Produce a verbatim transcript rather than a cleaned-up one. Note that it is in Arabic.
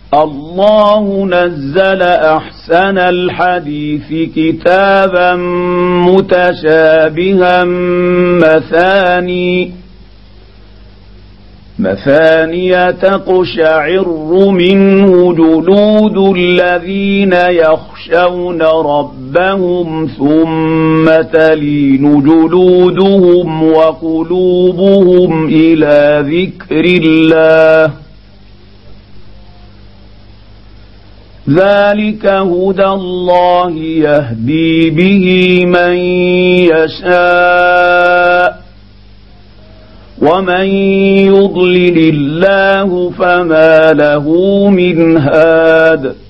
الله نزل أحسن الحديث كتابا متشابها مثاني مثانية تقشعر منه جلود الذين يخشون ربهم ثم تلين جلودهم وقلوبهم إلى ذكر الله ذلك هدى الله يهدي به من يشاء ومن يضلل الله فما له من هاد